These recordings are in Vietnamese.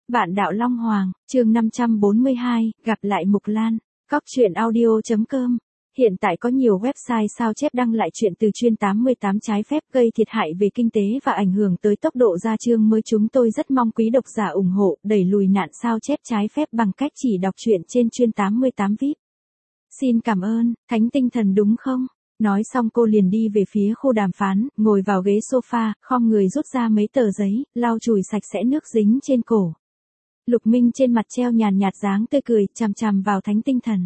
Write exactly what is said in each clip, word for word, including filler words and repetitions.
Vạn đạo Long Hoàng, chương năm trăm bốn mươi hai, gặp lại Mục Lan, cóc truyện audio chấm com. Hiện tại có nhiều website sao chép đăng lại chuyện từ chuyên tám mươi tám trái phép gây thiệt hại về kinh tế và ảnh hưởng tới tốc độ ra chương mới. Chúng tôi rất mong quý độc giả ủng hộ đẩy lùi nạn sao chép trái phép bằng cách chỉ đọc truyện trên chuyên tám mươi tám vi ai pi. Xin cảm ơn, Thánh Tinh Thần đúng không? Nói xong cô liền đi về phía khu đàm phán, ngồi vào ghế sofa, khom người rút ra mấy tờ giấy, lau chùi sạch sẽ nước dính trên cổ. Lục Minh trên mặt treo nhàn nhạt dáng tươi cười, chằm chằm vào Thánh Tinh Thần.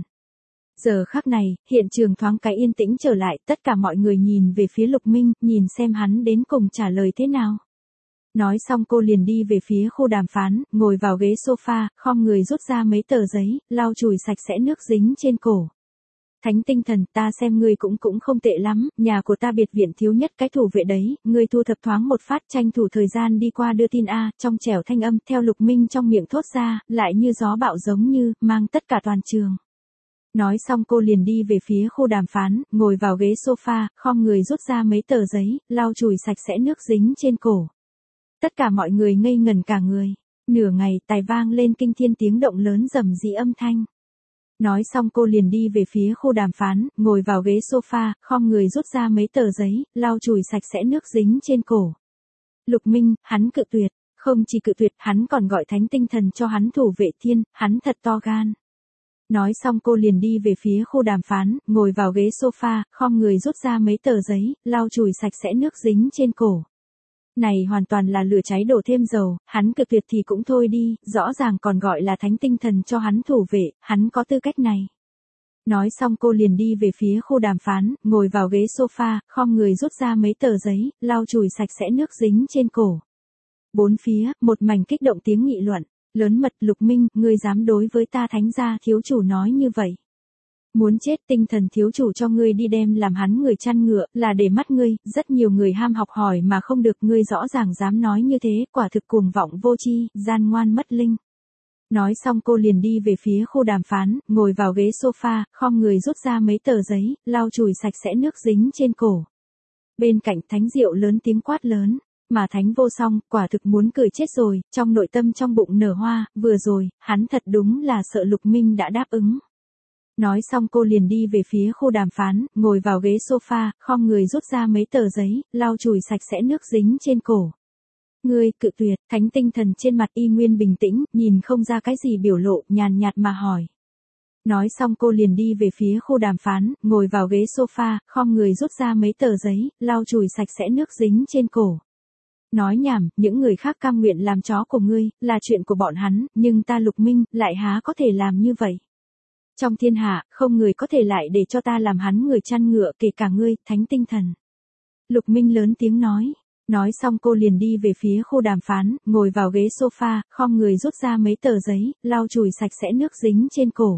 Giờ khắc này, hiện trường thoáng cái yên tĩnh trở lại, tất cả mọi người nhìn về phía Lục Minh, nhìn xem hắn đến cùng trả lời thế nào. Nói xong cô liền đi về phía khu đàm phán, ngồi vào ghế sofa, khom người rút ra mấy tờ giấy, lau chùi sạch sẽ nước dính trên cổ. Thánh Tinh Thần, ta xem ngươi cũng cũng không tệ lắm, nhà của ta biệt viện thiếu nhất cái thủ vệ đấy, ngươi thu thập thoáng một phát, tranh thủ thời gian đi qua đưa tin a. Trong trẻo thanh âm theo Lục Minh trong miệng thốt ra, lại như gió bão giống như mang tất cả toàn trường. Nói xong cô liền đi về phía khu đàm phán, ngồi vào ghế sofa, khom người rút ra mấy tờ giấy, lau chùi sạch sẽ nước dính trên cổ. Tất cả mọi người ngây ngẩn cả người. Nửa ngày, tài vang lên kinh thiên tiếng động lớn rầm rĩ âm thanh. Nói xong cô liền đi về phía khu đàm phán, ngồi vào ghế sofa, khom người rút ra mấy tờ giấy, lau chùi sạch sẽ nước dính trên cổ. Lục Minh, hắn cự tuyệt, không chỉ cự tuyệt, hắn còn gọi Thánh Tinh Thần cho hắn thủ vệ thiên, hắn thật to gan. Nói xong cô liền đi về phía khu đàm phán, ngồi vào ghế sofa, khom người rút ra mấy tờ giấy, lau chùi sạch sẽ nước dính trên cổ. Này hoàn toàn là lửa cháy đổ thêm dầu, hắn cực tuyệt thì cũng thôi đi, rõ ràng còn gọi là Thánh Tinh Thần cho hắn thủ vệ, hắn có tư cách này. Nói xong cô liền đi về phía khu đàm phán, ngồi vào ghế sofa, khom người rút ra mấy tờ giấy, lau chùi sạch sẽ nước dính trên cổ. Bốn phía, một mảnh kích động tiếng nghị luận, lớn mật. Lục Minh, ngươi dám đối với ta Thánh gia thiếu chủ nói như vậy. Muốn chết, Tinh Thần thiếu chủ cho ngươi đi đem làm hắn người chăn ngựa, là để mắt ngươi, rất nhiều người ham học hỏi mà không được, ngươi rõ ràng dám nói như thế, quả thực cuồng vọng vô tri, gian ngoan mất linh. Nói xong cô liền đi về phía khu đàm phán, ngồi vào ghế sofa, khom người rút ra mấy tờ giấy, lau chùi sạch sẽ nước dính trên cổ. Bên cạnh Thánh Diệu lớn tiếng quát lớn, mà Thánh Vô Song, quả thực muốn cười chết rồi, trong nội tâm trong bụng nở hoa, vừa rồi, hắn thật đúng là sợ Lục Minh đã đáp ứng. Nói xong cô liền đi về phía khu đàm phán, ngồi vào ghế sofa, khom người rút ra mấy tờ giấy, lau chùi sạch sẽ nước dính trên cổ. Ngươi, cự tuyệt. Thánh Tinh Thần trên mặt y nguyên bình tĩnh, nhìn không ra cái gì biểu lộ, nhàn nhạt mà hỏi. Nói xong cô liền đi về phía khu đàm phán, ngồi vào ghế sofa, khom người rút ra mấy tờ giấy, lau chùi sạch sẽ nước dính trên cổ. Nói nhảm, những người khác cam nguyện làm chó của ngươi, là chuyện của bọn hắn, nhưng ta Lục Minh, lại há có thể làm như vậy. Trong thiên hạ, không người có thể lại để cho ta làm hắn người chăn ngựa, kể cả ngươi, Thánh Tinh Thần. Lục Minh lớn tiếng nói. Nói xong cô liền đi về phía khu đàm phán, ngồi vào ghế sofa, khom người rút ra mấy tờ giấy, lau chùi sạch sẽ nước dính trên cổ.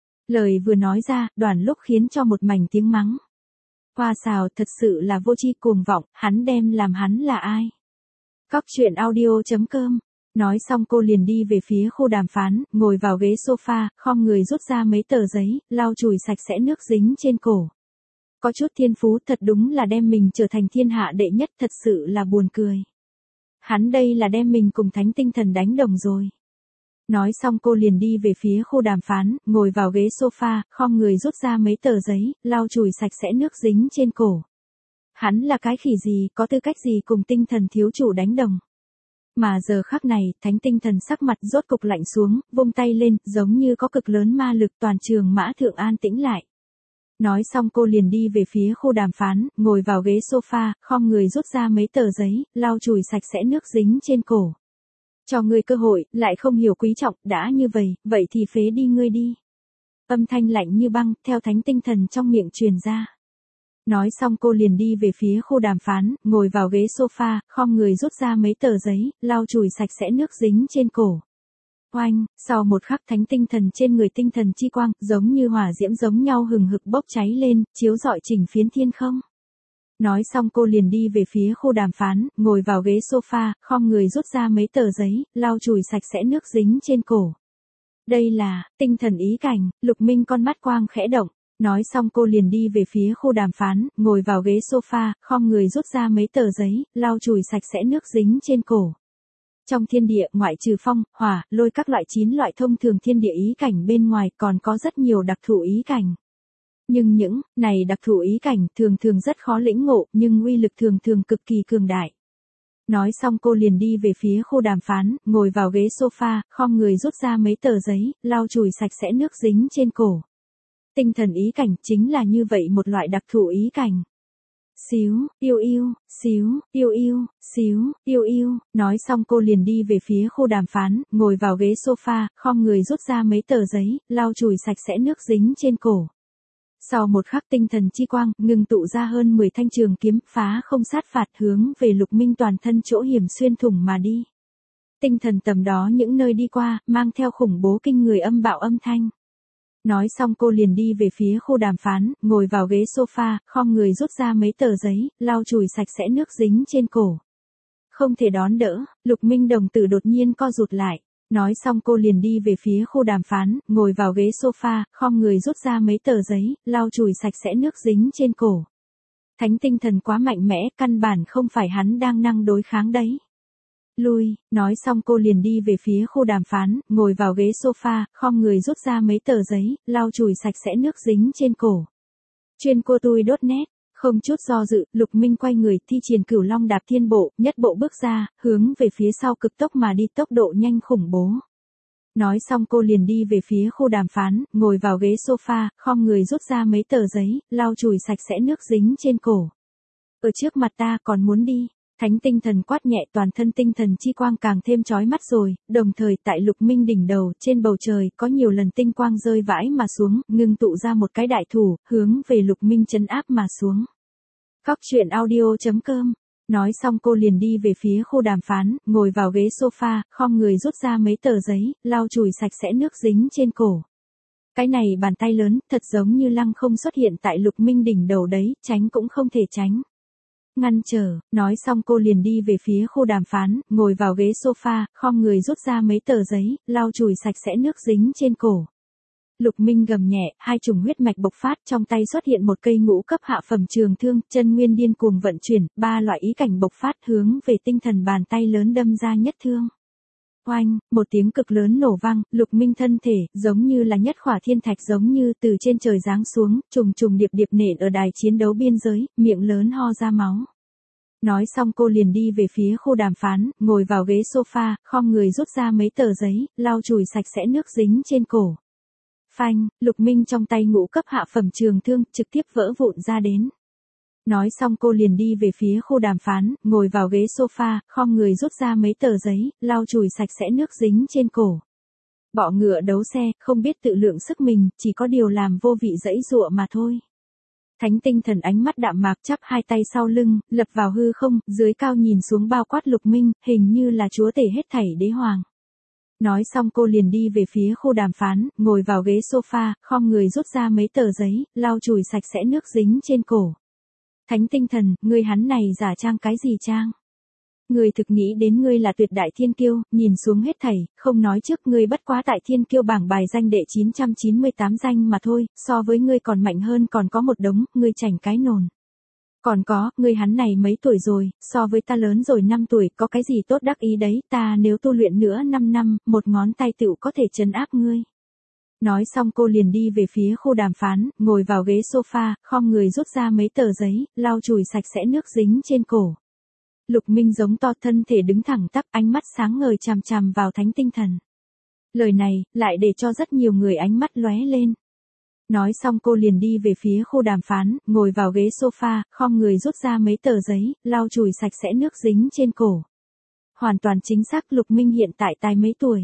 Lời vừa nói ra, đoàn lúc khiến cho một mảnh tiếng mắng. Hoa xào, thật sự là vô tri cuồng vọng, hắn đem làm hắn là ai? cóc truyện audio chấm com. Nói xong cô liền đi về phía khu đàm phán, ngồi vào ghế sofa, khom người rút ra mấy tờ giấy, lau chùi sạch sẽ nước dính trên cổ. Có chút thiên phú, thật đúng là đem mình trở thành thiên hạ đệ nhất, thật sự là buồn cười. Hắn đây là đem mình cùng Thánh Tinh Thần đánh đồng rồi. Nói xong cô liền đi về phía khu đàm phán, ngồi vào ghế sofa, khom người rút ra mấy tờ giấy, lau chùi sạch sẽ nước dính trên cổ. Hắn là cái khỉ gì, có tư cách gì cùng Tinh Thần thiếu chủ đánh đồng. Mà giờ khắc này, Thánh Tinh Thần sắc mặt rốt cục lạnh xuống, vung tay lên, giống như có cực lớn ma lực, toàn trường mã thượng an tĩnh lại. Nói xong cô liền đi về phía khu đàm phán, ngồi vào ghế sofa, khom người rút ra mấy tờ giấy, lau chùi sạch sẽ nước dính trên cổ. Cho ngươi cơ hội, lại không hiểu quý trọng, đã như vậy, vậy thì phế đi ngươi đi. Âm thanh lạnh như băng, theo Thánh Tinh Thần trong miệng truyền ra. Nói xong cô liền đi về phía khu đàm phán, ngồi vào ghế sofa, khom người rút ra mấy tờ giấy, lau chùi sạch sẽ nước dính trên cổ. Oanh, sau một khắc Thánh Tinh Thần trên người tinh thần chi quang, giống như hỏa diễm giống nhau hừng hực bốc cháy lên, chiếu rọi chỉnh phiến thiên không. Nói xong cô liền đi về phía khu đàm phán, ngồi vào ghế sofa, khom người rút ra mấy tờ giấy, lau chùi sạch sẽ nước dính trên cổ. Đây là, tinh thần ý cảnh. Lục Minh con mắt quang khẽ động. Nói xong cô liền đi về phía khu đàm phán, ngồi vào ghế sofa, khom người rút ra mấy tờ giấy, lau chùi sạch sẽ nước dính trên cổ. Trong thiên địa ngoại trừ phong, hỏa, lôi các loại chín loại thông thường thiên địa ý cảnh bên ngoài còn có rất nhiều đặc thù ý cảnh. Nhưng những này đặc thù ý cảnh thường thường rất khó lĩnh ngộ nhưng uy lực thường thường cực kỳ cường đại. Nói xong cô liền đi về phía khu đàm phán, ngồi vào ghế sofa, khom người rút ra mấy tờ giấy, lau chùi sạch sẽ nước dính trên cổ. Tinh thần ý cảnh chính là như vậy một loại đặc thù ý cảnh. Xíu, yêu yêu, xíu, yêu yêu, xíu, yêu yêu, nói xong cô liền đi về phía khu đàm phán, ngồi vào ghế sofa, khom người rút ra mấy tờ giấy, lau chùi sạch sẽ nước dính trên cổ. Sau một khắc tinh thần chi quang, ngừng tụ ra hơn mười thanh trường kiếm, phá không sát phạt hướng về Lục Minh toàn thân chỗ hiểm xuyên thủng mà đi. Tinh thần tầm đó những nơi đi qua, mang theo khủng bố kinh người âm bạo âm thanh. Nói xong cô liền đi về phía khu đàm phán, ngồi vào ghế sofa, khom người rút ra mấy tờ giấy, lau chùi sạch sẽ nước dính trên cổ. Không thể đón đỡ, Lục Minh đồng tử đột nhiên co rụt lại. Nói xong cô liền đi về phía khu đàm phán, ngồi vào ghế sofa, khom người rút ra mấy tờ giấy, lau chùi sạch sẽ nước dính trên cổ. Thánh tinh thần quá mạnh mẽ, căn bản không phải hắn đang năng đối kháng đấy. Lui, nói xong cô liền đi về phía khu đàm phán, ngồi vào ghế sofa, khom người rút ra mấy tờ giấy, lau chùi sạch sẽ nước dính trên cổ. Chuyên cô tui đốt nét. Không chút do dự, Lục Minh quay người thi triển Cửu Long đạp thiên bộ, nhất bộ bước ra, hướng về phía sau cực tốc mà đi, tốc độ nhanh khủng bố. Nói xong cô liền đi về phía khu đàm phán, ngồi vào ghế sofa, khom người rút ra mấy tờ giấy, lau chùi sạch sẽ nước dính trên cổ. Ở trước mặt ta còn muốn đi. Thánh tinh thần quát nhẹ, toàn thân tinh thần chi quang càng thêm chói mắt rồi, đồng thời tại Lục Minh đỉnh đầu, trên bầu trời, có nhiều lần tinh quang rơi vãi mà xuống, ngưng tụ ra một cái đại thủ, hướng về Lục Minh trấn áp mà xuống. Cóc truyện audio chấm com. Nói xong cô liền đi về phía khu đàm phán, ngồi vào ghế sofa, khom người rút ra mấy tờ giấy, lau chùi sạch sẽ nước dính trên cổ. Cái này bàn tay lớn, thật giống như lăng không xuất hiện tại Lục Minh đỉnh đầu đấy, tránh cũng không thể tránh. Ngăn trở, nói xong cô liền đi về phía khu đàm phán, ngồi vào ghế sofa, khom người rút ra mấy tờ giấy, lau chùi sạch sẽ nước dính trên cổ. Lục Minh gầm nhẹ, hai trùng huyết mạch bộc phát, trong tay xuất hiện một cây ngũ cấp hạ phẩm trường thương, chân nguyên điên cuồng vận chuyển, ba loại ý cảnh bộc phát hướng về tinh thần bàn tay lớn đâm ra nhất thương. Oanh, một tiếng cực lớn nổ vang, Lục Minh thân thể, giống như là nhất khỏa thiên thạch giống như từ trên trời giáng xuống, trùng trùng điệp điệp nện ở đài chiến đấu biên giới, miệng lớn ho ra máu. Nói xong cô liền đi về phía khu đàm phán, ngồi vào ghế sofa, khom người rút ra mấy tờ giấy, lau chùi sạch sẽ nước dính trên cổ. Phanh, Lục Minh trong tay ngũ cấp hạ phẩm trường thương, trực tiếp vỡ vụn ra đến. Nói xong cô liền đi về phía khu đàm phán, ngồi vào ghế sofa, khom người rút ra mấy tờ giấy, lau chùi sạch sẽ nước dính trên cổ. Bọ ngựa đấu xe, không biết tự lượng sức mình, chỉ có điều làm vô vị dẫy dụa mà thôi. Thánh tinh thần ánh mắt đạm mạc, chắp hai tay sau lưng, lập vào hư không, dưới cao nhìn xuống bao quát Lục Minh, hình như là chúa tể hết thảy đế hoàng. Nói xong cô liền đi về phía khu đàm phán, ngồi vào ghế sofa, khom người rút ra mấy tờ giấy, lau chùi sạch sẽ nước dính trên cổ. Thánh tinh thần, ngươi hắn này giả trang cái gì trang? Ngươi thực nghĩ đến ngươi là tuyệt đại thiên kiêu, nhìn xuống hết thảy, không nói trước ngươi bất quá tại thiên kiêu bảng bài danh đệ chín trăm chín mươi tám danh mà thôi, so với ngươi còn mạnh hơn còn có một đống, ngươi chảnh cái nồn. Còn có, ngươi hắn này mấy tuổi rồi, so với ta lớn rồi năm tuổi, có cái gì tốt đắc ý đấy, ta nếu tu luyện nữa năm năm, một ngón tay tựu có thể trấn áp ngươi. Nói xong cô liền đi về phía khu đàm phán, ngồi vào ghế sofa, khom người rút ra mấy tờ giấy, lau chùi sạch sẽ nước dính trên cổ. Lục Minh giống to, thân thể đứng thẳng tắp, ánh mắt sáng ngời chằm chằm vào thánh tinh thần. Lời này, lại để cho rất nhiều người ánh mắt lóe lên. Nói xong cô liền đi về phía khu đàm phán, ngồi vào ghế sofa, khom người rút ra mấy tờ giấy, lau chùi sạch sẽ nước dính trên cổ. Hoàn toàn chính xác, Lục Minh hiện tại tài mấy tuổi.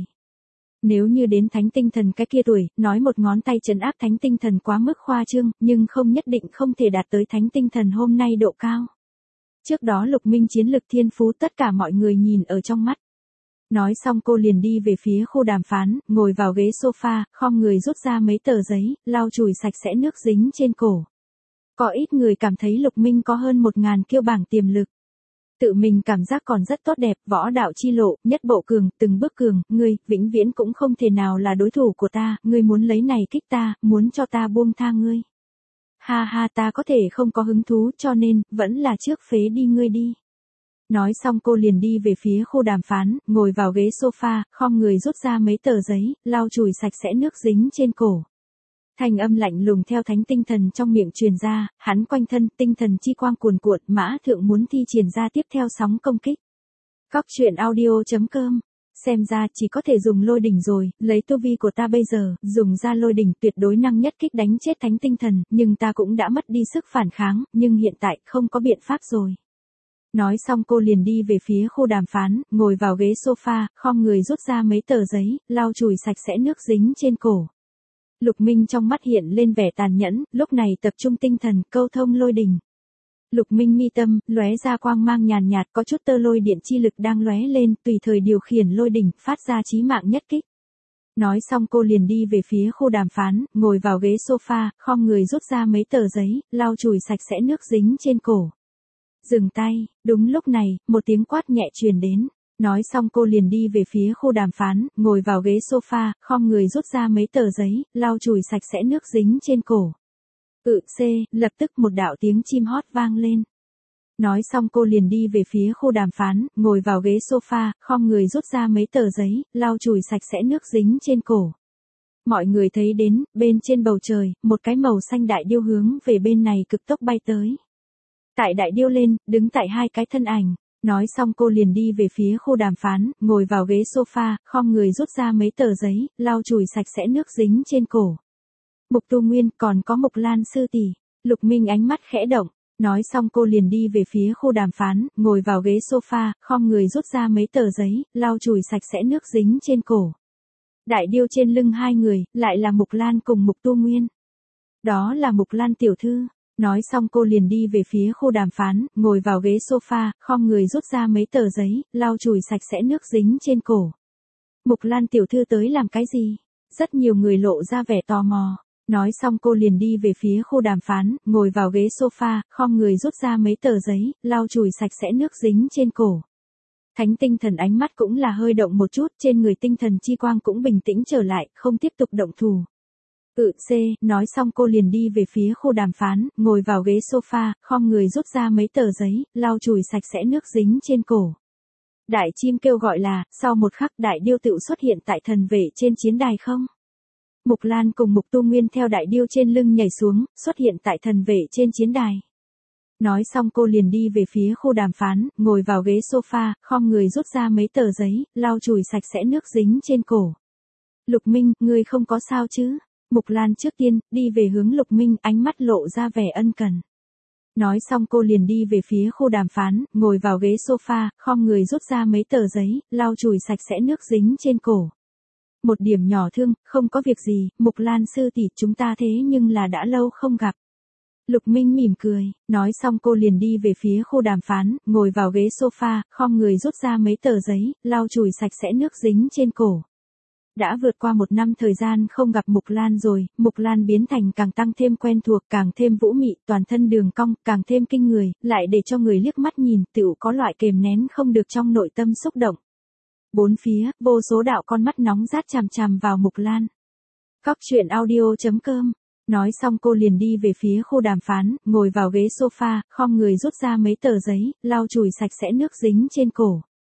Nếu như đến thánh tinh thần cái kia tuổi, nói một ngón tay trấn áp thánh tinh thần quá mức khoa trương, nhưng không nhất định không thể đạt tới thánh tinh thần hôm nay độ cao. Trước đó Lục Minh chiến lực thiên phú tất cả mọi người nhìn ở trong mắt. Nói xong cô liền đi về phía khu đàm phán, ngồi vào ghế sofa, khom người rút ra mấy tờ giấy, lau chùi sạch sẽ nước dính trên cổ. Có ít người cảm thấy Lục Minh có hơn một ngàn kiêu bảng tiềm lực. Tự mình cảm giác còn rất tốt đẹp, võ đạo chi lộ, nhất bộ cường, từng bước cường, ngươi, vĩnh viễn cũng không thể nào là đối thủ của ta, ngươi muốn lấy này kích ta, muốn cho ta buông tha ngươi. Ha ha, ta có thể không có hứng thú cho nên, vẫn là trước phế đi ngươi đi. Nói xong cô liền đi về phía khu đàm phán, ngồi vào ghế sofa, khom người rút ra mấy tờ giấy, lau chùi sạch sẽ nước dính trên cổ. Thanh âm lạnh lùng theo thánh tinh thần trong miệng truyền ra, hắn quanh thân tinh thần chi quang cuồn cuộn, Mã Thượng muốn thi triển ra tiếp theo sóng công kích. Cóc truyện audio chấm com. Xem ra chỉ có thể dùng lôi đỉnh rồi, lấy tu vi của ta bây giờ, dùng ra lôi đỉnh tuyệt đối năng nhất kích đánh chết thánh tinh thần, nhưng ta cũng đã mất đi sức phản kháng, nhưng hiện tại không có biện pháp rồi. Nói xong cô liền đi về phía khu đàm phán, ngồi vào ghế sofa, khom người rút ra mấy tờ giấy, lau chùi sạch sẽ nước dính trên cổ. Lục Minh trong mắt hiện lên vẻ tàn nhẫn, lúc này tập trung tinh thần, câu thông lôi đình. Lục Minh mi tâm, lóe ra quang mang nhàn nhạt, có chút tơ lôi điện chi lực đang lóe lên, tùy thời điều khiển lôi đỉnh, phát ra chí mạng nhất kích. Nói xong cô liền đi về phía khu đàm phán, ngồi vào ghế sofa, khom người rút ra mấy tờ giấy, lau chùi sạch sẽ nước dính trên cổ. Dừng tay, đúng lúc này, một tiếng quát nhẹ truyền đến. Nói xong cô liền đi về phía khu đàm phán, ngồi vào ghế sofa, khom người rút ra mấy tờ giấy, lau chùi sạch sẽ nước dính trên cổ. Ừ C, lập tức một đạo tiếng chim hót vang lên. Nói xong cô liền đi về phía khu đàm phán, ngồi vào ghế sofa, khom người rút ra mấy tờ giấy, lau chùi sạch sẽ nước dính trên cổ. Mọi người thấy đến, bên trên bầu trời, một cái màu xanh đại điêu hướng về bên này cực tốc bay tới. Tại đại điêu lên, đứng tại hai cái thân ảnh. Nói xong cô liền đi về phía khu đàm phán, ngồi vào ghế sofa, khom người rút ra mấy tờ giấy, lau chùi sạch sẽ nước dính trên cổ. Mục Tu Nguyên, còn có Mục Lan sư tỷ. Lục Minh ánh mắt khẽ động. Nói xong cô liền đi về phía khu đàm phán, ngồi vào ghế sofa, khom người rút ra mấy tờ giấy, lau chùi sạch sẽ nước dính trên cổ. Đại điêu trên lưng hai người, lại là Mục Lan cùng Mục Tu Nguyên. Đó là Mục Lan tiểu thư. Nói xong cô liền đi về phía khu đàm phán, ngồi vào ghế sofa, khom người rút ra mấy tờ giấy, lau chùi sạch sẽ nước dính trên cổ. Mục Lan tiểu thư tới làm cái gì? Rất nhiều người lộ ra vẻ tò mò. Nói xong cô liền đi về phía khu đàm phán, ngồi vào ghế sofa, khom người rút ra mấy tờ giấy, lau chùi sạch sẽ nước dính trên cổ. Thánh tinh thần ánh mắt cũng là hơi động một chút, trên người tinh thần chi quang cũng bình tĩnh trở lại, không tiếp tục động thủ. Ừ C, nói xong cô liền đi về phía khu đàm phán, ngồi vào ghế sofa, khom người rút ra mấy tờ giấy, lau chùi sạch sẽ nước dính trên cổ. Đại chim kêu gọi là, sau một khắc đại điêu tự xuất hiện tại thần vệ trên chiến đài không? Mục Lan cùng Mục Tu Nguyên theo đại điêu trên lưng nhảy xuống, xuất hiện tại thần vệ trên chiến đài. Nói xong cô liền đi về phía khu đàm phán, ngồi vào ghế sofa, khom người rút ra mấy tờ giấy, lau chùi sạch sẽ nước dính trên cổ. Lục Minh, ngươi không có sao chứ? Mục Lan trước tiên, đi về hướng Lục Minh, ánh mắt lộ ra vẻ ân cần. Nói xong cô liền đi về phía khu đàm phán, ngồi vào ghế sofa, khom người rút ra mấy tờ giấy, lau chùi sạch sẽ nước dính trên cổ. Một điểm nhỏ thương, không có việc gì, Mục Lan sư tỷ, chúng ta thế nhưng là đã lâu không gặp. Lục Minh mỉm cười, nói xong cô liền đi về phía khu đàm phán, ngồi vào ghế sofa, khom người rút ra mấy tờ giấy, lau chùi sạch sẽ nước dính trên cổ. Đã vượt qua một năm thời gian không gặp Mục Lan rồi, Mục Lan biến thành càng tăng thêm quen thuộc, càng thêm vũ mị, toàn thân đường cong, càng thêm kinh người, lại để cho người liếc mắt nhìn, tựu có loại kềm nén không được trong nội tâm xúc động. Bốn phía, vô số đạo con mắt nóng rát chằm chằm vào Mục Lan. Cóc truyện audio chấm com. Nói xong cô liền đi về phía khu đàm phán, ngồi vào ghế sofa, khom người rút ra mấy tờ giấy, lau chùi sạch sẽ nước dính trên cổ.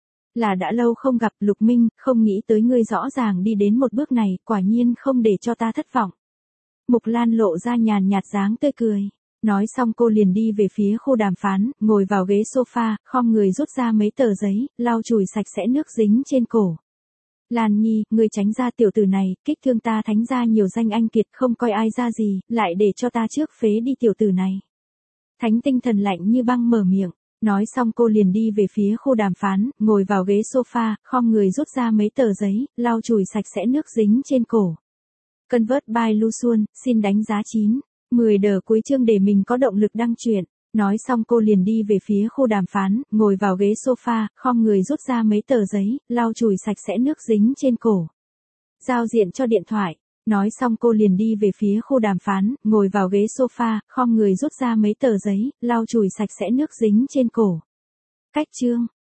Là đã lâu không gặp Lục Minh, không nghĩ tới ngươi rõ ràng đi đến một bước này, quả nhiên không để cho ta thất vọng. Mục Lan lộ ra nhàn nhạt dáng tươi cười. Nói xong cô liền đi về phía khu đàm phán, ngồi vào ghế sofa, khom người rút ra mấy tờ giấy, lau chùi sạch sẽ nước dính trên cổ. Lan Nhi, ngươi tránh ra tiểu tử này, kích thương ta thánh ra nhiều danh anh kiệt không coi ai ra gì, lại để cho ta trước phế đi tiểu tử này. Thánh tinh thần lạnh như băng mở miệng. Nói xong cô liền đi về phía khu đàm phán, ngồi vào ghế sofa, khom người rút ra mấy tờ giấy, lau chùi sạch sẽ nước dính trên cổ. Convert by Lu Xuân, xin đánh giá chín, mười đờ cuối chương để mình có động lực đăng truyện. Nói xong cô liền đi về phía khu đàm phán, ngồi vào ghế sofa, khom người rút ra mấy tờ giấy, lau chùi sạch sẽ nước dính trên cổ. Giao diện cho điện thoại. Nói xong cô liền đi về phía khu đàm phán, ngồi vào ghế sofa, khom người rút ra mấy tờ giấy, lau chùi sạch sẽ nước dính trên cổ. Cách chương.